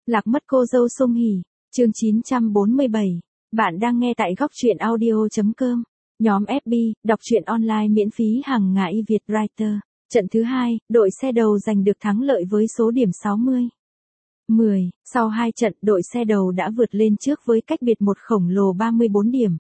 Lạc mất cô dâu Song Hỷ, chương 947. Bạn đang nghe tại góc truyện audio.com. Nhóm FB, đọc truyện online miễn phí hàng ngày Việt Writer. Trận thứ 2, đội xe đầu giành được thắng lợi với số điểm 60-10. Sau 2 trận, đội xe đầu đã vượt lên trước với cách biệt một khổng lồ 34 điểm.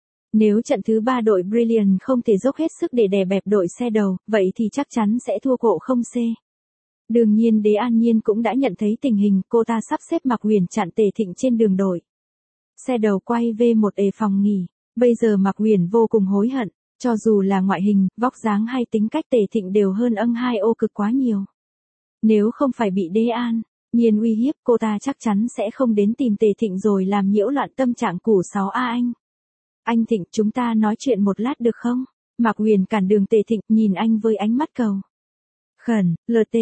Nếu trận thứ 3 đội Brilliant không thể dốc hết sức để đè bẹp đội xe đầu, vậy thì chắc chắn sẽ thua cộ không C. Đương nhiên Đế An Nhiên cũng đã nhận thấy tình hình, cô ta sắp xếp Mạc Huyền chặn Tề Thịnh trên đường đội. Xe đầu quay V1 phòng nghỉ, bây giờ Mạc Huyền vô cùng hối hận, cho dù là ngoại hình, vóc dáng hay tính cách Tề Thịnh đều hơn ân hai ô cực quá nhiều. Nếu không phải bị Đế An Nhiên uy hiếp, cô ta chắc chắn sẽ không đến tìm Tề Thịnh rồi làm nhiễu loạn tâm trạng của 6A anh. Anh Thịnh, chúng ta nói chuyện một lát được không? Mạc Huyền cản đường Tề Thịnh, nhìn anh với ánh mắt cầu khẩn.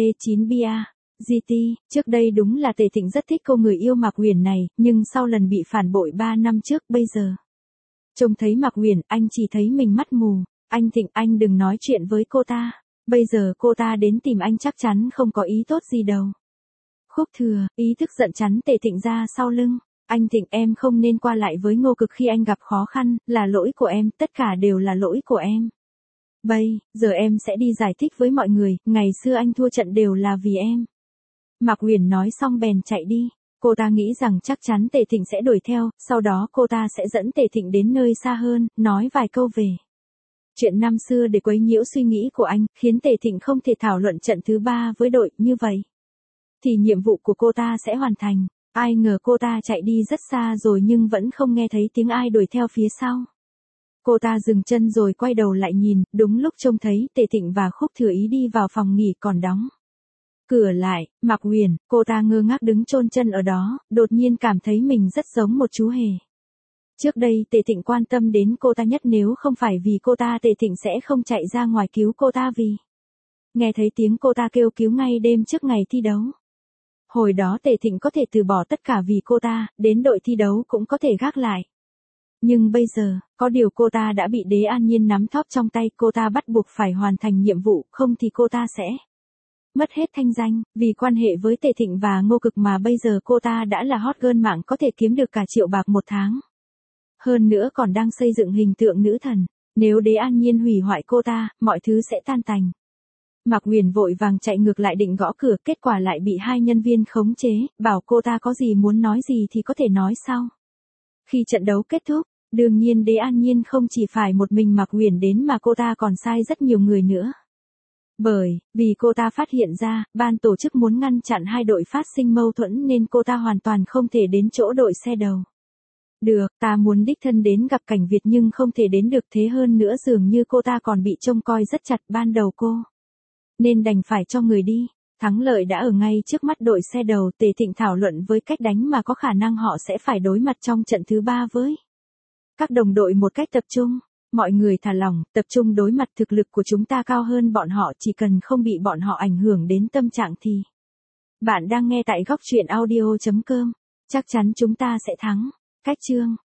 LT9BA GT, trước đây đúng là Tề Thịnh rất thích cô người yêu Mạc Huyền này, nhưng sau lần bị phản bội 3 năm trước, bây giờ trông thấy Mạc Huyền, anh chỉ thấy mình mắt mù. Anh Thịnh, anh đừng nói chuyện với cô ta. Bây giờ cô ta đến tìm anh chắc chắn không có ý tốt gì đâu. Khúc Thừa, ý thức giận chắn Tề Thịnh ra sau lưng. Anh Thịnh, em không nên qua lại với Ngô Cực khi anh gặp khó khăn, là lỗi của em, tất cả đều là lỗi của em. Bây giờ em sẽ đi giải thích với mọi người, ngày xưa anh thua trận đều là vì em. Mạc Huyền nói xong bèn chạy đi. Cô ta nghĩ rằng chắc chắn Tề Thịnh sẽ đuổi theo, sau đó cô ta sẽ dẫn Tề Thịnh đến nơi xa hơn, nói vài câu về chuyện năm xưa để quấy nhiễu suy nghĩ của anh, khiến Tề Thịnh không thể thảo luận trận thứ 3 với đội, như vậy thì nhiệm vụ của cô ta sẽ hoàn thành. Ai ngờ cô ta chạy đi rất xa rồi nhưng vẫn không nghe thấy tiếng ai đuổi theo phía sau. Cô ta dừng chân rồi quay đầu lại nhìn, đúng lúc trông thấy Tề Thịnh và Khúc Thừa Ý đi vào phòng nghỉ còn đóng cửa lại. Mạc Huyền, cô ta ngơ ngác đứng chôn chân ở đó, đột nhiên cảm thấy mình rất giống một chú hề. Trước đây Tề Thịnh quan tâm đến cô ta nhất, nếu không phải vì cô ta Tề Thịnh sẽ không chạy ra ngoài cứu cô ta vì nghe thấy tiếng cô ta kêu cứu ngay đêm trước ngày thi đấu. Hồi đó Tề Thịnh có thể từ bỏ tất cả vì cô ta, đến đội thi đấu cũng có thể gác lại. Nhưng bây giờ, có điều cô ta đã bị Đế An Nhiên nắm thóp trong tay, cô ta bắt buộc phải hoàn thành nhiệm vụ, không thì cô ta sẽ mất hết thanh danh. Vì quan hệ với Tề Thịnh và Ngô Cực mà bây giờ cô ta đã là hot girl mạng, có thể kiếm được cả triệu bạc một tháng. Hơn nữa còn đang xây dựng hình tượng nữ thần. Nếu Đế An Nhiên hủy hoại cô ta, mọi thứ sẽ tan tành. Mạc Huyền vội vàng chạy ngược lại định gõ cửa, kết quả lại bị 2 nhân viên khống chế, bảo cô ta có gì muốn nói gì thì có thể nói sau. Khi trận đấu kết thúc, đương nhiên Đế An Nhiên không chỉ phải một mình Mạc Huyền đến mà cô ta còn sai rất nhiều người nữa. Bởi vì cô ta phát hiện ra, ban tổ chức muốn ngăn chặn hai đội phát sinh mâu thuẫn nên cô ta hoàn toàn không thể đến chỗ đội xe đầu. Được, ta muốn đích thân đến gặp Cảnh Việt nhưng không thể đến được, thế hơn nữa dường như cô ta còn bị trông coi rất chặt ban đầu cô nên đành phải cho người đi. Thắng lợi đã ở ngay trước mắt đội xe đầu. Tề Thịnh thảo luận với cách đánh mà có khả năng họ sẽ phải đối mặt trong trận thứ 3 với các đồng đội một cách tập trung. Mọi người thả lỏng, tập trung đối mặt, thực lực của chúng ta cao hơn bọn họ, chỉ cần không bị bọn họ ảnh hưởng đến tâm trạng thì. Bạn đang nghe tại góc truyện audio.com. Chắc chắn chúng ta sẽ thắng. Cách chương.